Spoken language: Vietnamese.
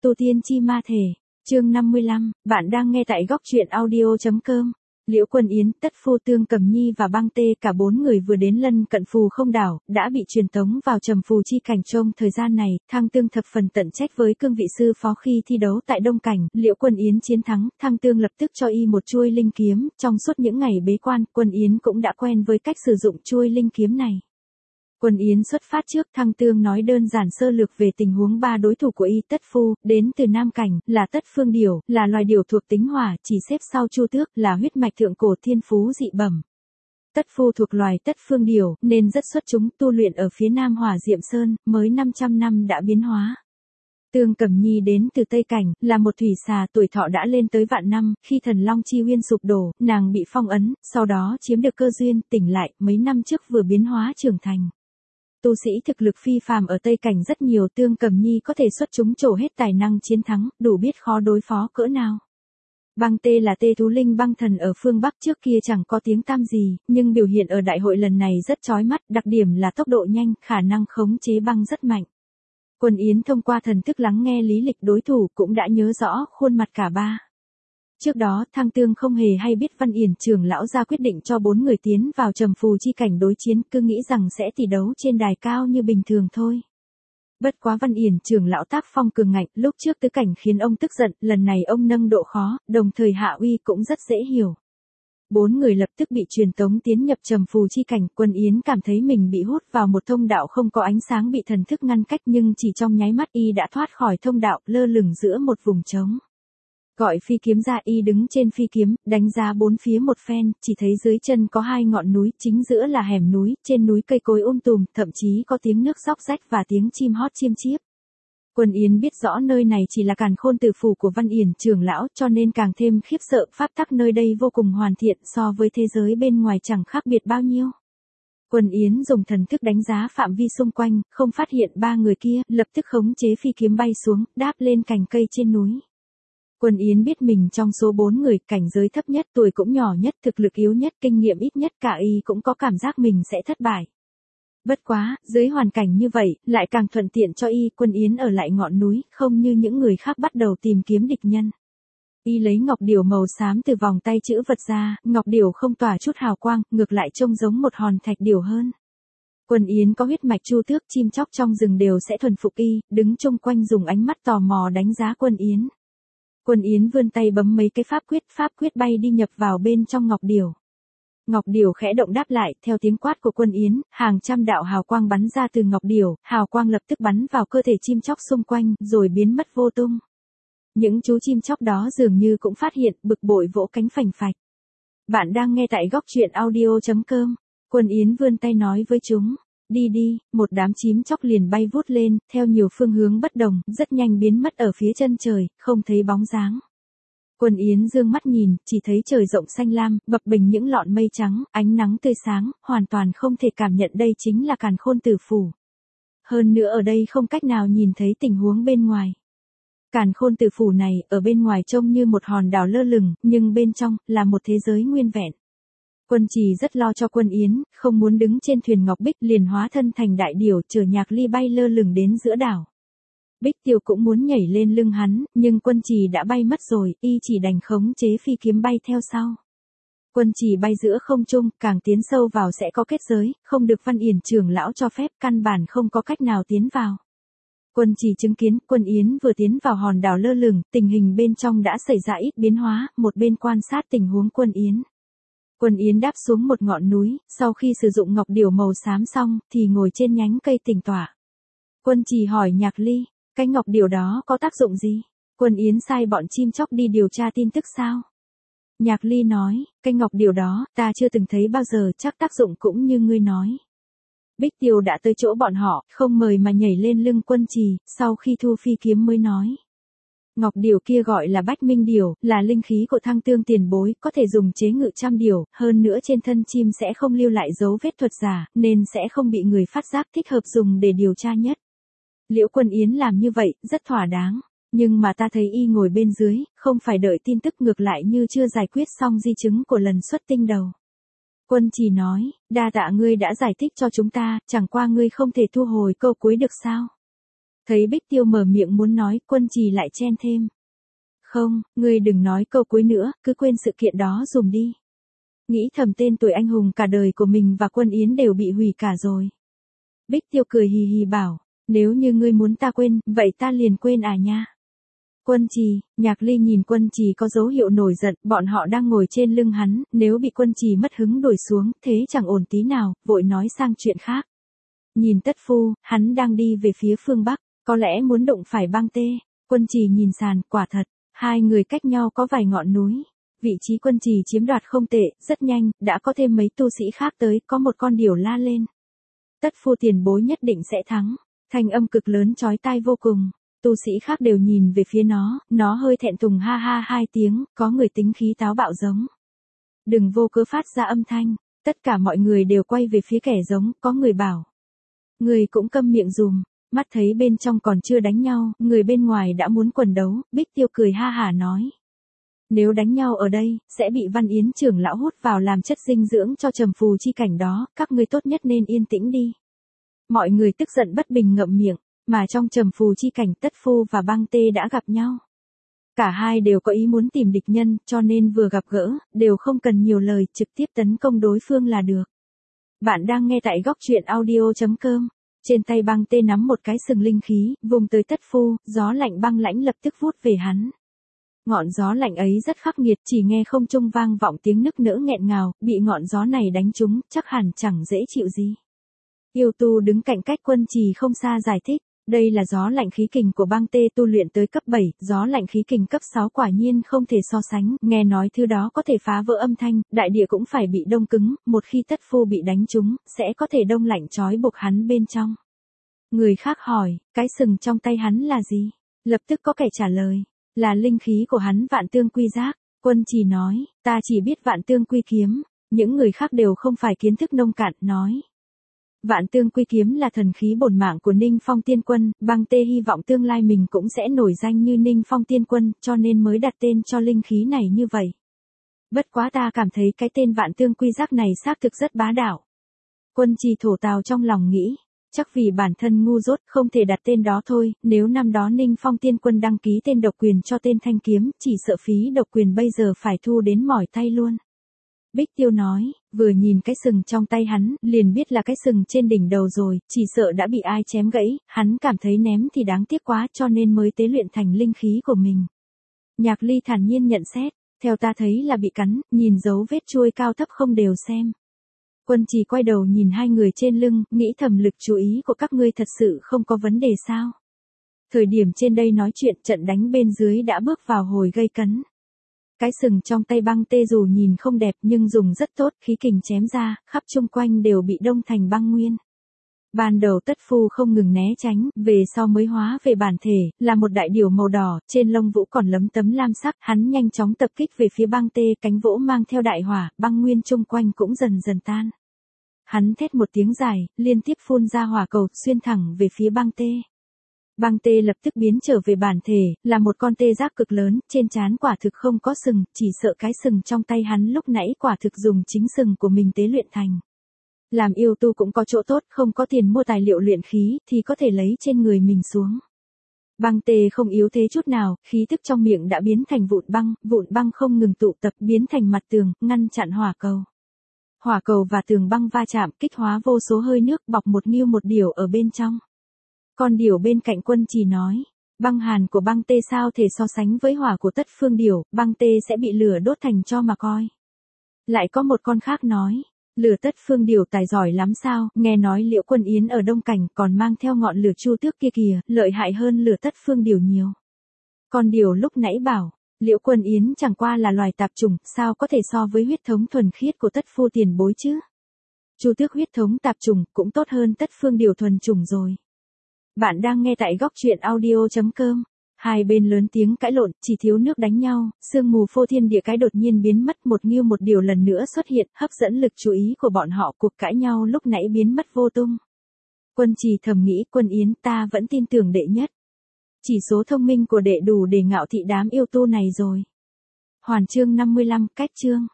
Tu tiên chi ma thể, chương 55, bạn đang nghe tại góc truyện audio.com. Liễu Quân Yến, Tất Phu Tương Cầm Nhi và Băng Tê cả 4 người vừa đến lân cận Phù Không đảo, đã bị truyền tống vào Trầm Phù chi cảnh. Trong thời gian này, Thăng Tương thập phần tận trách với cương vị sư phó khi thi đấu tại Đông Cảnh. Liễu Quân Yến chiến thắng, Thăng Tương lập tức cho y một chuôi linh kiếm. Trong suốt những ngày bế quan, Quân Yến cũng đã quen với cách sử dụng chuôi linh kiếm này. Quân Yến xuất phát trước, Thăng Tương nói đơn giản sơ lược về tình huống ba đối thủ của y. Tất Phu, đến từ Nam Cảnh, là Tất Phương Điểu, là loài điểu thuộc tính hỏa, chỉ xếp sau Chu Tước, là huyết mạch thượng cổ thiên phú dị bẩm. Tất Phu thuộc loài Tất Phương Điểu, nên rất xuất chúng, tu luyện ở phía Nam Hỏa Diệm Sơn, mới 500 năm đã biến hóa. Tương Cầm Nhi đến từ Tây Cảnh, là một thủy xà, tuổi thọ đã lên tới vạn năm. Khi Thần Long Chi Uyên sụp đổ, nàng bị phong ấn, sau đó chiếm được cơ duyên, tỉnh lại, mấy năm trước vừa biến hóa trưởng thành. Tu sĩ thực lực phi phàm ở Tây Cảnh rất nhiều, Tương Cầm Nhi có thể xuất chúng trổ hết tài năng chiến thắng, đủ biết khó đối phó cỡ nào. Băng Tê là tê thú linh băng thần ở phương Bắc, trước kia chẳng có tiếng tăm gì, nhưng biểu hiện ở đại hội lần này rất chói mắt, đặc điểm là tốc độ nhanh, khả năng khống chế băng rất mạnh. Quân Yến thông qua thần thức lắng nghe lý lịch đối thủ cũng đã nhớ rõ khuôn mặt cả ba. Trước đó, Thăng Tương không hề hay biết Văn Yển trưởng lão ra quyết định cho 4 người tiến vào Trầm Phù chi cảnh đối chiến, cứ nghĩ rằng sẽ tỷ đấu trên đài cao như bình thường thôi. Bất quá Văn Yển trưởng lão tác phong cường ngạnh, lúc trước tứ cảnh khiến ông tức giận, lần này ông nâng độ khó, đồng thời hạ uy cũng rất dễ hiểu. 4 người lập tức bị truyền tống tiến nhập Trầm Phù chi cảnh. Quân Yến cảm thấy mình bị hút vào một thông đạo không có ánh sáng, bị thần thức ngăn cách, nhưng chỉ trong nháy mắt y đã thoát khỏi thông đạo, lơ lửng giữa một vùng trống. Gọi phi kiếm ra, y đứng trên phi kiếm, đánh giá bốn phía một phen, chỉ thấy dưới chân có 2 ngọn núi, chính giữa là hẻm núi, trên núi cây cối tùm, thậm chí có tiếng nước róc rách và tiếng chim hót chiêm chiếp. Quân Yến biết rõ nơi này chỉ là càn khôn tử phủ của Văn Yển trưởng lão, cho nên càng thêm khiếp sợ, pháp tắc nơi đây vô cùng hoàn thiện, so với thế giới bên ngoài chẳng khác biệt bao nhiêu. Quân Yến dùng thần thức đánh giá phạm vi xung quanh, không phát hiện 3 người kia, lập tức khống chế phi kiếm bay xuống, đáp lên cành cây trên núi. Quân Yến biết mình trong số 4 người, cảnh giới thấp nhất, tuổi cũng nhỏ nhất, thực lực yếu nhất, kinh nghiệm ít nhất, cả y cũng có cảm giác mình sẽ thất bại. Bất quá, dưới hoàn cảnh như vậy, lại càng thuận tiện cho y. Quân Yến ở lại ngọn núi, không như những người khác bắt đầu tìm kiếm địch nhân. Y lấy ngọc điểu màu xám từ vòng tay chữ vật ra, ngọc điểu không tỏa chút hào quang, ngược lại trông giống một hòn thạch điểu hơn. Quân Yến có huyết mạch Chu Tước, chim chóc trong rừng đều sẽ thuần phục y, đứng chung quanh dùng ánh mắt tò mò đánh giá Quân Yến. Quân Yến vươn tay bấm mấy cái pháp quyết bay đi nhập vào bên trong ngọc điểu. Ngọc điểu khẽ động đáp lại, theo tiếng quát của Quân Yến, hàng trăm đạo hào quang bắn ra từ ngọc điểu, hào quang lập tức bắn vào cơ thể chim chóc xung quanh, rồi biến mất vô tung. Những chú chim chóc đó dường như cũng phát hiện, bực bội vỗ cánh phành phạch. Bạn đang nghe tại góc truyện audio.com. Quân Yến vươn tay nói với chúng. Đi đi, một đám chim chóc liền bay vút lên, theo nhiều phương hướng bất đồng, rất nhanh biến mất ở phía chân trời, không thấy bóng dáng. Quân Yến dương mắt nhìn, chỉ thấy trời rộng xanh lam, bập bềnh những lọn mây trắng, ánh nắng tươi sáng, hoàn toàn không thể cảm nhận đây chính là càn khôn tử phủ. Hơn nữa ở đây không cách nào nhìn thấy tình huống bên ngoài. Càn khôn tử phủ này, ở bên ngoài trông như một hòn đảo lơ lửng, nhưng bên trong, là một thế giới nguyên vẹn. Quân Trì rất lo cho Quân Yến, không muốn đứng trên thuyền ngọc bích, liền hóa thân thành đại điểu, chở Nhạc Ly bay lơ lửng đến giữa đảo. Bích Tiêu cũng muốn nhảy lên lưng hắn, nhưng Quân Trì đã bay mất rồi, y chỉ đành khống chế phi kiếm bay theo sau. Quân Trì bay giữa không trung, càng tiến sâu vào sẽ có kết giới, không được Văn Yển trưởng lão cho phép, căn bản không có cách nào tiến vào. Quân Trì chứng kiến, Quân Yến vừa tiến vào hòn đảo lơ lửng, tình hình bên trong đã xảy ra ít biến hóa, một bên quan sát tình huống Quân Yến. Quân Yến đáp xuống một ngọn núi, sau khi sử dụng ngọc điểu màu xám xong, thì ngồi trên nhánh cây tĩnh tọa. Quân Trì hỏi Nhạc Ly, cái ngọc điểu đó có tác dụng gì? Quân Yến sai bọn chim chóc đi điều tra tin tức sao? Nhạc Ly nói, cái ngọc điểu đó, ta chưa từng thấy bao giờ, chắc tác dụng cũng như ngươi nói. Bích Tiêu đã tới chỗ bọn họ, không mời mà nhảy lên lưng Quân Trì, sau khi thu phi kiếm mới nói. Ngọc điểu kia gọi là Bách Minh điểu, là linh khí của Thăng Tương tiền bối, có thể dùng chế ngự trăm điểu, hơn nữa trên thân chim sẽ không lưu lại dấu vết thuật giả, nên sẽ không bị người phát giác, thích hợp dùng để điều tra nhất. Liễu Quân Yến làm như vậy, rất thỏa đáng, nhưng mà ta thấy y ngồi bên dưới, không phải đợi tin tức, ngược lại như chưa giải quyết xong di chứng của lần xuất tinh đầu. Quân Trì nói, đa tạ ngươi đã giải thích cho chúng ta, chẳng qua ngươi không thể thu hồi câu cuối được sao? Thấy Bích Tiêu mở miệng muốn nói, Quân Trì lại chen thêm. Không, ngươi đừng nói câu cuối nữa, cứ quên sự kiện đó dùm đi. Nghĩ thầm tên tuổi anh hùng cả đời của mình và Quân Yến đều bị hủy cả rồi. Bích Tiêu cười hì hì bảo, nếu như ngươi muốn ta quên, vậy ta liền quên à nha. Quân Trì, Nhạc Ly nhìn Quân Trì có dấu hiệu nổi giận, bọn họ đang ngồi trên lưng hắn, nếu bị Quân Trì mất hứng đuổi xuống, thế chẳng ổn tí nào, vội nói sang chuyện khác. Nhìn Tất Phu, hắn đang đi về phía phương Bắc, có lẽ muốn đụng phải Băng Tê. Quân Trì nhìn sàn, quả thật, hai người cách nhau có vài ngọn núi. Vị trí Quân Trì chiếm đoạt không tệ, rất nhanh, đã có thêm mấy tu sĩ khác tới, có một con điểu la lên. Tất Phu tiền bối nhất định sẽ thắng. Thanh âm cực lớn chói tai vô cùng. Tu sĩ khác đều nhìn về phía nó hơi thẹn thùng ha ha hai tiếng, có người tính khí táo bạo giống. Đừng vô cớ phát ra âm thanh, tất cả mọi người đều quay về phía kẻ giống, có người bảo. Người cũng câm miệng dùm, mắt thấy bên trong còn chưa đánh nhau, người bên ngoài đã muốn quần đấu, Bích Tiêu cười ha hả nói. Nếu đánh nhau ở đây, sẽ bị Văn Yến trưởng lão hút vào làm chất dinh dưỡng cho trầm phù chi cảnh đó, các ngươi tốt nhất nên yên tĩnh đi. Mọi người tức giận bất bình ngậm miệng, mà trong trầm phù chi cảnh Tất Phu và Băng Tê đã gặp nhau. Cả hai đều có ý muốn tìm địch nhân, cho nên vừa gặp gỡ, đều không cần nhiều lời, trực tiếp tấn công đối phương là được. Bạn đang nghe tại góc truyện audio.com. Trên tay Băng Tê nắm một cái sừng linh khí, vùng tới Tất Phu, gió lạnh băng lãnh lập tức vút về hắn. Ngọn gió lạnh ấy rất khắc nghiệt, chỉ nghe không trung vang vọng tiếng nức nở nghẹn ngào, bị ngọn gió này đánh trúng, chắc hẳn chẳng dễ chịu gì. Yêu tu đứng cạnh cách Quân Trì không xa giải thích, đây là gió lạnh khí kình của Băng Tê tu luyện tới cấp 7, gió lạnh khí kình cấp 6 quả nhiên không thể so sánh, nghe nói thứ đó có thể phá vỡ âm thanh, đại địa cũng phải bị đông cứng, một khi Tất Phu bị đánh trúng, sẽ có thể đông lạnh trói buộc hắn bên trong. Người khác hỏi, cái sừng trong tay hắn là gì? Lập tức có kẻ trả lời, là linh khí của hắn Vạn Tương Quy Giác. Quân Trì nói, ta chỉ biết Vạn Tương Quy Kiếm, những người khác đều không phải kiến thức nông cạn, nói. Vạn Tương Quy Kiếm là thần khí bổn mạng của Ninh Phong Tiên Quân, Băng Tê hy vọng tương lai mình cũng sẽ nổi danh như Ninh Phong Tiên Quân, cho nên mới đặt tên cho linh khí này như vậy. Bất quá ta cảm thấy cái tên Vạn Tương Quy Giác này xác thực rất bá đạo. Quân Trì thổ tào trong lòng nghĩ, chắc vì bản thân ngu dốt không thể đặt tên đó thôi, nếu năm đó Ninh Phong Tiên Quân đăng ký tên độc quyền cho tên thanh kiếm, chỉ sợ phí độc quyền bây giờ phải thu đến mỏi tay luôn. Bích Tiêu nói, vừa nhìn cái sừng trong tay hắn, liền biết là cái sừng trên đỉnh đầu rồi, chỉ sợ đã bị ai chém gãy, hắn cảm thấy ném thì đáng tiếc quá cho nên mới tế luyện thành linh khí của mình. Nhạc Ly thản nhiên nhận xét, theo ta thấy là bị cắn, nhìn dấu vết chuôi cao thấp không đều xem. Quân Trì quay đầu nhìn hai người trên lưng, nghĩ thầm lực chú ý của các ngươi thật sự không có vấn đề sao. Thời điểm trên đây nói chuyện trận đánh bên dưới đã bước vào hồi gây cấn. Cái sừng trong tay Băng Tê dù nhìn không đẹp nhưng dùng rất tốt, khí kình chém ra, khắp chung quanh đều bị đông thành băng nguyên. Ban đầu Tất Phu không ngừng né tránh, về sau mới hóa về bản thể, là một đại điểu màu đỏ, trên lông vũ còn lấm tấm lam sắc, hắn nhanh chóng tập kích về phía Băng Tê, cánh vỗ mang theo đại hỏa, băng nguyên chung quanh cũng dần dần tan. Hắn thét một tiếng dài, liên tiếp phun ra hỏa cầu, xuyên thẳng về phía Băng Tê. Băng Tê lập tức biến trở về bản thể, là một con tê giác cực lớn, trên trán quả thực không có sừng, chỉ sợ cái sừng trong tay hắn lúc nãy quả thực dùng chính sừng của mình tế luyện thành. Làm yêu tu cũng có chỗ tốt, không có tiền mua tài liệu luyện khí, thì có thể lấy trên người mình xuống. Băng Tê không yếu thế chút nào, khí tức trong miệng đã biến thành vụn băng không ngừng tụ tập biến thành mặt tường, ngăn chặn hỏa cầu. Hỏa cầu và tường băng va chạm, kích hóa vô số hơi nước bọc một nghiêu một điểu ở bên trong. Con điểu bên cạnh Quân Trì nói, băng hàn của Băng Tê sao thể so sánh với hỏa của Tất Phương điểu, Băng Tê sẽ bị lửa đốt thành cho mà coi. Lại có một con khác nói, lửa Tất Phương điểu tài giỏi lắm sao, nghe nói Liễu Quân Yến ở Đông Cảnh còn mang theo ngọn lửa Chu Tước kia kìa, lợi hại hơn lửa Tất Phương điểu nhiều. Con điểu lúc nãy bảo, Liễu Quân Yến chẳng qua là loài tạp chủng, sao có thể so với huyết thống thuần khiết của Tất Phu tiền bối chứ? Chu Tước huyết thống tạp chủng cũng tốt hơn Tất Phương điểu thuần chủng rồi. Bạn đang nghe tại góc truyện audio.com. Hai bên lớn tiếng cãi lộn, chỉ thiếu nước đánh nhau, sương mù phô thiên địa cái đột nhiên biến mất, một nghiêu một điều lần nữa xuất hiện, hấp dẫn lực chú ý của bọn họ, cuộc cãi nhau lúc nãy biến mất vô tung. Quân Trì thầm nghĩ, Quân Yến ta vẫn tin tưởng đệ nhất. Chỉ số thông minh của đệ đủ để ngạo thị đám yêu tu này rồi. Hoàn chương 55, cách chương.